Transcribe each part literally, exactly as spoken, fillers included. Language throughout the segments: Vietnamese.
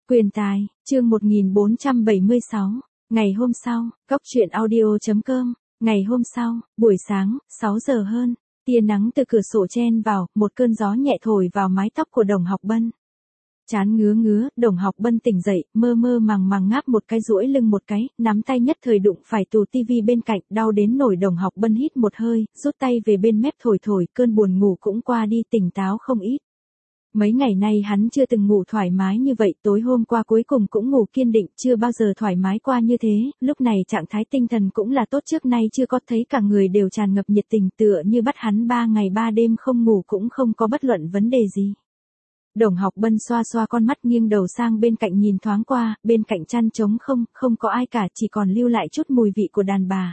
Quyền tài, chương một nghìn bốn trăm bảy mươi sáu. Ngày hôm sau, Góc truyện audio chấm com. Ngày hôm sau, buổi sáng, sáu giờ hơn, tia nắng từ cửa sổ chen vào, một cơn gió nhẹ thổi vào mái tóc của Đồng Học Bân. Chán ngứa ngứa, Đồng Học Bân tỉnh dậy, mơ mơ màng màng ngáp một cái duỗi lưng một cái, nắm tay nhất thời đụng phải tủ tivi bên cạnh, đau đến nổi. Đồng Học Bân hít một hơi, rút tay về bên mép thổi thổi, cơn buồn ngủ cũng qua đi, tỉnh táo không ít. Mấy ngày nay hắn chưa từng ngủ thoải mái như vậy, tối hôm qua cuối cùng cũng ngủ kiên định, chưa bao giờ thoải mái qua như thế, lúc này trạng thái tinh thần cũng là tốt, trước nay chưa có thấy cả người đều tràn ngập nhiệt tình, tựa như bắt hắn ba ngày ba đêm không ngủ cũng không có bất luận vấn đề gì. Đồng Học Bân xoa xoa con mắt, nghiêng đầu sang bên cạnh nhìn thoáng qua, bên cạnh chăn trống không, không có ai cả, chỉ còn lưu lại chút mùi vị của đàn bà.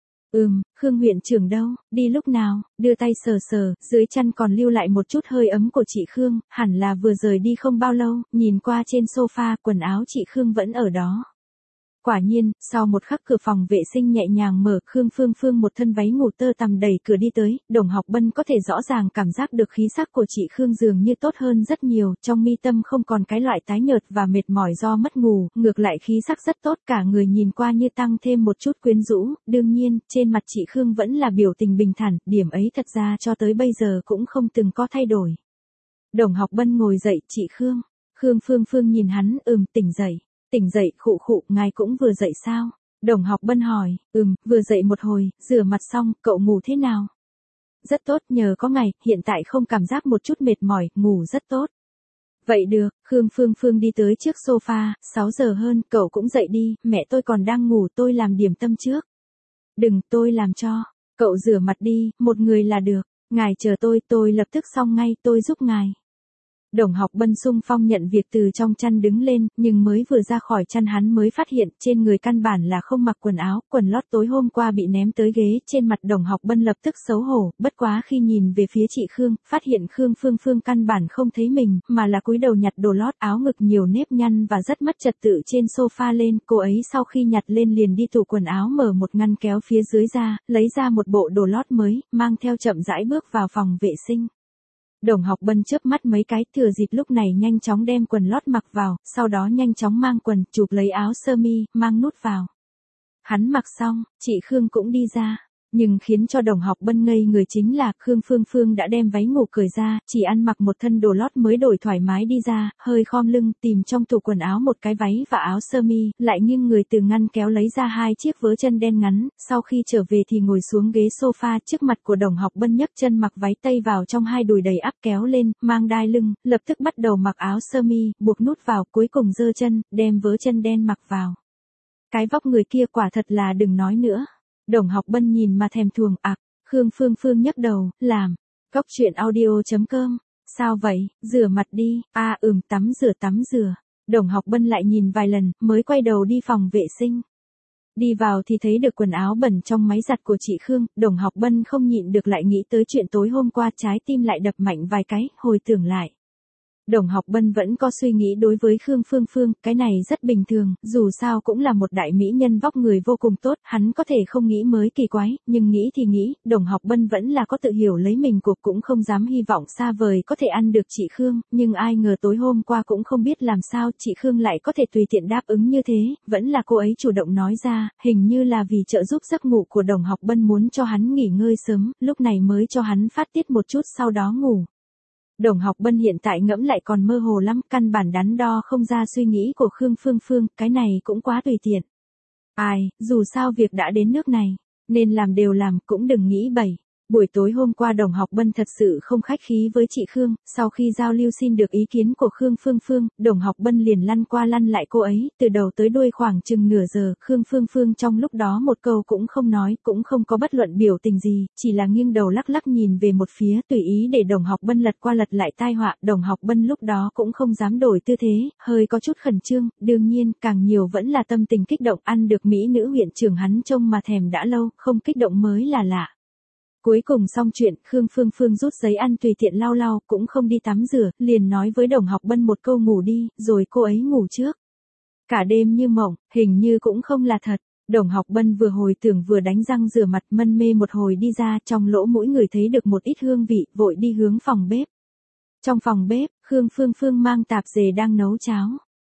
Ừm, Khương huyện trưởng đâu, đi lúc nào, đưa tay sờ sờ, dưới chăn còn lưu lại một chút hơi ấm của chị Khương, hẳn là vừa rời đi không bao lâu, nhìn qua trên sofa, quần áo chị Khương vẫn ở đó. Quả nhiên, sau một khắc cửa phòng vệ sinh nhẹ nhàng mở, Khương Phương Phương một thân váy ngủ tơ tằm đẩy cửa đi tới, Đồng Học Bân có thể rõ ràng cảm giác được khí sắc của chị Khương dường như tốt hơn rất nhiều, trong mi tâm không còn cái loại tái nhợt và mệt mỏi do mất ngủ, ngược lại khí sắc rất tốt, cả người nhìn qua như tăng thêm một chút quyến rũ, đương nhiên, trên mặt chị Khương vẫn là biểu tình bình thản, điểm ấy thật ra cho tới bây giờ cũng không từng có thay đổi. Đồng Học Bân ngồi dậy, chị Khương, Khương Phương Phương nhìn hắn, ừm, tỉnh dậy. Tỉnh dậy, khụ khụ, ngài cũng vừa dậy sao? Đồng Học Bân hỏi, ừm, vừa dậy một hồi, rửa mặt xong, cậu ngủ thế nào? Rất tốt, nhờ có ngài, hiện tại không cảm giác một chút mệt mỏi, ngủ rất tốt. Vậy được, Khương Phương Phương đi tới trước sofa, sáu giờ hơn, cậu cũng dậy đi, mẹ tôi còn đang ngủ, tôi làm điểm tâm trước. Đừng, tôi làm cho, cậu rửa mặt đi, một người là được, ngài chờ tôi, tôi lập tức xong ngay, tôi giúp ngài. Đồng Học Bân xung phong nhận việc, từ trong chăn đứng lên, nhưng mới vừa ra khỏi chăn hắn mới phát hiện trên người căn bản là không mặc quần áo, quần lót tối hôm qua bị ném tới ghế, trên mặt Đồng Học Bân lập tức xấu hổ, bất quá khi nhìn về phía chị Khương, phát hiện Khương Phương Phương căn bản không thấy mình, mà là cúi đầu nhặt đồ lót, áo ngực nhiều nếp nhăn và rất mất trật tự trên sofa lên, cô ấy sau khi nhặt lên liền đi tủ quần áo mở một ngăn kéo phía dưới ra, lấy ra một bộ đồ lót mới, mang theo chậm rãi bước vào phòng vệ sinh. Đồng Học Bân chớp mắt mấy cái, thừa dịp lúc này nhanh chóng đem quần lót mặc vào, sau đó nhanh chóng mang quần, chụp lấy áo sơ mi, mang nút vào. Hắn mặc xong, chị Khương cũng đi ra, nhưng khiến cho Đồng Học Bân ngây người chính là Khương Phương Phương đã đem váy ngủ cởi ra, chỉ ăn mặc một thân đồ lót mới đổi thoải mái đi ra, hơi khom lưng tìm trong tủ quần áo một cái váy và áo sơ mi, lại nghiêng người từ ngăn kéo lấy ra hai chiếc vớ chân đen ngắn, sau khi trở về thì ngồi xuống ghế sofa trước mặt của Đồng Học Bân, nhấc chân mặc váy tây vào trong hai đùi đầy ắp kéo lên, mang đai lưng, lập tức bắt đầu mặc áo sơ mi, buộc nút vào, cuối cùng giơ chân, đem vớ chân đen mặc vào. Cái vóc người kia quả thật là đừng nói nữa. Đồng Học Bân nhìn mà thèm thuồng, ạc, à, Khương Phương Phương nhấc đầu, làm, Góc truyện audio chấm com, sao vậy, rửa mặt đi, a à, ừm, tắm rửa tắm rửa, Đồng Học Bân lại nhìn vài lần, mới quay đầu đi phòng vệ sinh. Đi vào thì thấy được quần áo bẩn trong máy giặt của chị Khương, Đồng Học Bân không nhịn được lại nghĩ tới chuyện tối hôm qua, trái tim lại đập mạnh vài cái, hồi tưởng lại. Đồng Học Bân vẫn có suy nghĩ đối với Khương Phương Phương, cái này rất bình thường, dù sao cũng là một đại mỹ nhân vóc người vô cùng tốt, hắn có thể không nghĩ mới kỳ quái, nhưng nghĩ thì nghĩ, Đồng Học Bân vẫn là có tự hiểu lấy mình, cuộc cũng không dám hy vọng xa vời có thể ăn được chị Khương, nhưng ai ngờ tối hôm qua cũng không biết làm sao chị Khương lại có thể tùy tiện đáp ứng như thế, vẫn là cô ấy chủ động nói ra, hình như là vì trợ giúp giấc ngủ của Đồng Học Bân, muốn cho hắn nghỉ ngơi sớm, lúc này mới cho hắn phát tiết một chút sau đó ngủ. Đồng Học Bân hiện tại ngẫm lại còn mơ hồ lắm, căn bản đắn đo không ra suy nghĩ của Khương Phương Phương, cái này cũng quá tùy tiện. Ai, dù sao việc đã đến nước này, nên làm đều làm, cũng đừng nghĩ bậy. Buổi tối hôm qua Đồng Học Bân thật sự không khách khí với chị Khương, sau khi giao lưu xin được ý kiến của Khương Phương Phương, Đồng Học Bân liền lăn qua lăn lại cô ấy, từ đầu tới đuôi khoảng chừng nửa giờ, Khương Phương Phương trong lúc đó một câu cũng không nói, cũng không có bất luận biểu tình gì, chỉ là nghiêng đầu lắc lắc nhìn về một phía, tùy ý để Đồng Học Bân lật qua lật lại tai họa, Đồng Học Bân lúc đó cũng không dám đổi tư thế, hơi có chút khẩn trương, đương nhiên, càng nhiều vẫn là tâm tình kích động, ăn được mỹ nữ huyện trưởng hắn trông mà thèm đã lâu, không kích động mới là lạ. Cuối cùng xong chuyện, Khương Phương Phương rút giấy ăn tùy tiện lau lau, cũng không đi tắm rửa, liền nói với Đồng Học Bân một câu ngủ đi, rồi cô ấy ngủ trước. Cả đêm như mộng, hình như cũng không là thật. Đồng Học Bân vừa hồi tưởng vừa đánh răng rửa mặt, mân mê một hồi đi ra, trong lỗ mũi người thấy được một ít hương vị, vội đi hướng phòng bếp. Trong phòng bếp, Khương Phương Phương mang tạp dề đang nấu cháo.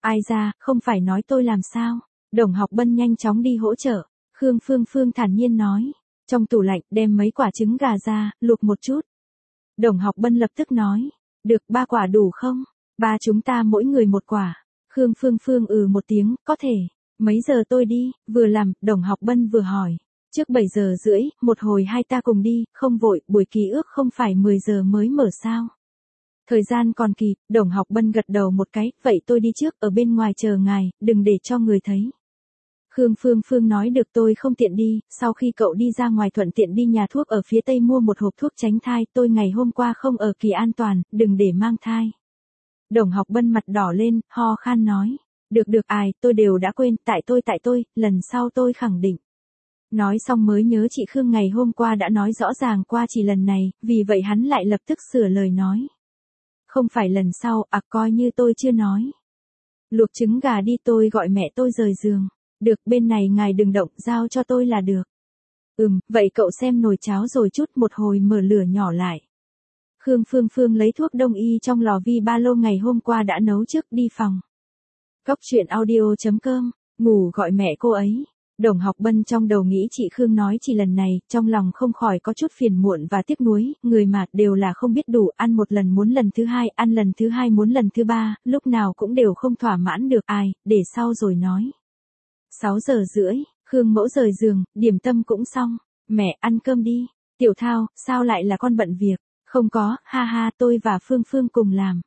Ai ra, không phải nói tôi làm sao. Đồng Học Bân nhanh chóng đi hỗ trợ. Khương Phương Phương thản nhiên nói. Trong tủ lạnh đem mấy quả trứng gà ra, luộc một chút. Đồng Học Bân lập tức nói. Được, ba quả đủ không? Ba chúng ta mỗi người một quả. Khương Phương Phương ừ một tiếng, có thể. Mấy giờ tôi đi? Vừa làm, Đồng Học Bân vừa hỏi. Trước bảy giờ rưỡi, một hồi hai ta cùng đi, không vội, buổi ký ức không phải mười giờ mới mở sao. Thời gian còn kịp, Đồng Học Bân gật đầu một cái, vậy tôi đi trước, ở bên ngoài chờ ngài, đừng để cho người thấy. Khương Phương Phương nói được tôi không tiện đi, sau khi cậu đi ra ngoài thuận tiện đi nhà thuốc ở phía tây mua một hộp thuốc tránh thai, tôi ngày hôm qua không ở kỳ an toàn, đừng để mang thai. Đồng Học Bân mặt đỏ lên, ho khan nói, được được ai, tôi đều đã quên, tại tôi tại tôi, lần sau tôi khẳng định. Nói xong mới nhớ chị Khương ngày hôm qua đã nói rõ ràng qua chỉ lần này, vì vậy hắn lại lập tức sửa lời nói. Không phải lần sau, à coi như tôi chưa nói. Luộc trứng gà đi tôi gọi mẹ tôi rời giường. Được bên này ngài đừng động, giao cho tôi là được. Ừm, vậy cậu xem nồi cháo rồi chút một hồi mở lửa nhỏ lại. Khương Phương Phương lấy thuốc đông y trong lò vi ba lô ngày hôm qua đã nấu trước đi phòng. Cóc truyện audio chấm com, ngủ gọi mẹ cô ấy. Đồng Học Bân trong đầu nghĩ chị Khương nói chỉ lần này, trong lòng không khỏi có chút phiền muộn và tiếc nuối, người mà đều là không biết đủ, ăn một lần muốn lần thứ hai, ăn lần thứ hai muốn lần thứ ba, lúc nào cũng đều không thỏa mãn được ai, để sau rồi nói. sáu giờ rưỡi, Khương Mẫu rời giường, điểm tâm cũng xong, mẹ ăn cơm đi, Tiểu Thao, sao lại là con bận việc, không có, ha ha tôi và Phương Phương cùng làm.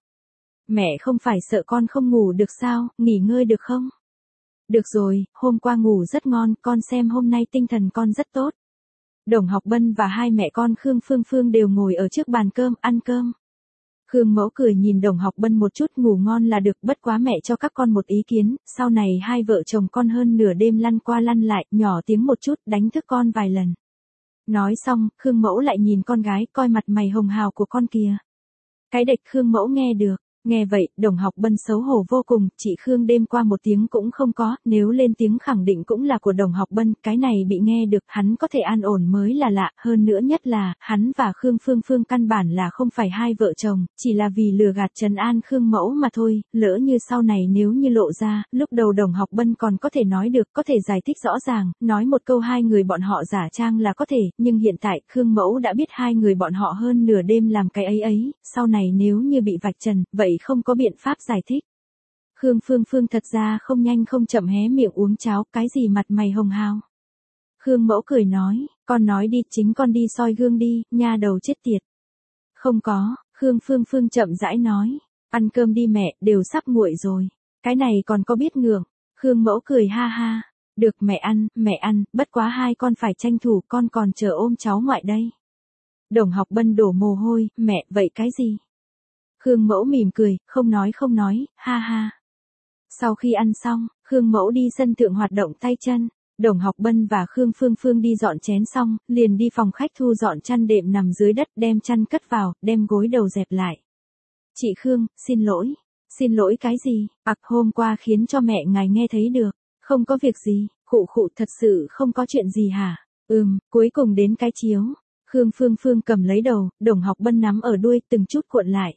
Mẹ không phải sợ con không ngủ được sao, nghỉ ngơi được không? Được rồi, hôm qua ngủ rất ngon, con xem hôm nay tinh thần con rất tốt. Đồng Học Bân và hai mẹ con Khương Phương Phương đều ngồi ở trước bàn cơm ăn cơm. Khương Mẫu cười nhìn Đồng Học Bân một chút, ngủ ngon là được, bất quá mẹ cho các con một ý kiến, sau này hai vợ chồng con hơn nửa đêm lăn qua lăn lại, nhỏ tiếng một chút, đánh thức con vài lần. Nói xong, Khương Mẫu lại nhìn con gái, coi mặt mày hồng hào của con kìa. Cái đệch Khương Mẫu nghe được. Nghe vậy, Đồng Học Bân xấu hổ vô cùng, chị Khương đêm qua một tiếng cũng không có, nếu lên tiếng khẳng định cũng là của Đồng Học Bân, cái này bị nghe được, hắn có thể an ổn mới là lạ, hơn nữa nhất là, hắn và Khương Phương Phương căn bản là không phải hai vợ chồng, chỉ là vì lừa gạt trấn an Khương Mẫu mà thôi, lỡ như sau này nếu như lộ ra, lúc đầu Đồng Học Bân còn có thể nói được, có thể giải thích rõ ràng, nói một câu hai người bọn họ giả trang là có thể, nhưng hiện tại, Khương Mẫu đã biết hai người bọn họ hơn nửa đêm làm cái ấy ấy, sau này nếu như bị vạch trần, vậy không có biện pháp giải thích. Khương Phương Phương thật ra không nhanh không chậm hé miệng uống cháo, cái gì mặt mày hồng hào. Khương Mẫu cười nói, con nói đi, chính con đi soi gương đi, nha đầu chết tiệt. Không có, Khương Phương Phương chậm rãi nói, ăn cơm đi mẹ, đều sắp nguội rồi. Cái này còn có biết ngượng. Khương Mẫu cười ha ha, được mẹ ăn, mẹ ăn, bất quá hai con phải tranh thủ, con còn chờ ôm cháu ngoại đây. Đồng Học Bân đổ mồ hôi, mẹ, vậy cái gì? Khương Mẫu mỉm cười, không nói không nói, ha ha. Sau khi ăn xong, Khương Mẫu đi sân thượng hoạt động tay chân. Đồng Học Bân và Khương Phương Phương đi dọn chén xong, liền đi phòng khách thu dọn chăn đệm nằm dưới đất, đem chăn cất vào, đem gối đầu dẹp lại. Chị Khương, xin lỗi. Xin lỗi cái gì? Ặc hôm qua khiến cho mẹ ngài nghe thấy được. Không có việc gì, khụ khụ thật sự không có chuyện gì hả? Ừm, cuối cùng đến cái chiếu. Khương Phương Phương cầm lấy đầu, Đồng Học Bân nắm ở đuôi từng chút cuộn lại.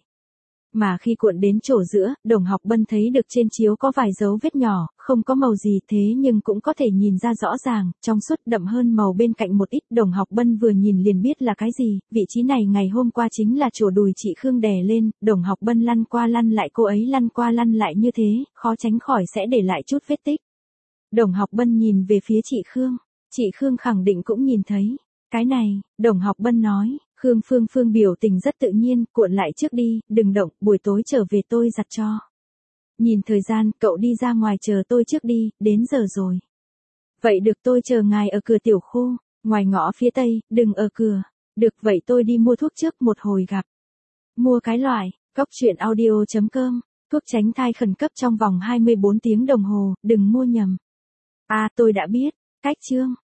Mà khi cuộn đến chỗ giữa, Đồng Học Bân thấy được trên chiếu có vài dấu vết nhỏ, không có màu gì thế nhưng cũng có thể nhìn ra rõ ràng, trong suốt đậm hơn màu bên cạnh một ít. Đồng Học Bân vừa nhìn liền biết là cái gì, vị trí này ngày hôm qua chính là chỗ đùi chị Khương đè lên, Đồng Học Bân lăn qua lăn lại, cô ấy lăn qua lăn lại như thế, khó tránh khỏi sẽ để lại chút vết tích. Đồng Học Bân nhìn về phía chị Khương, chị Khương khẳng định cũng nhìn thấy. Cái này, Đồng Học Bân nói. Khương Phương Phương biểu tình rất tự nhiên, cuộn lại trước đi, đừng động, buổi tối trở về tôi giặt cho. Nhìn thời gian, cậu đi ra ngoài chờ tôi trước đi, đến giờ rồi. Vậy được, tôi chờ ngài ở cửa tiểu khu, ngoài ngõ phía tây, đừng ở cửa. Được, vậy tôi đi mua thuốc trước, một hồi gặp. Mua cái loại, cóc truyện audio chấm com, thuốc tránh thai khẩn cấp trong vòng hai mươi bốn tiếng đồng hồ, đừng mua nhầm. À, tôi đã biết, cách chương.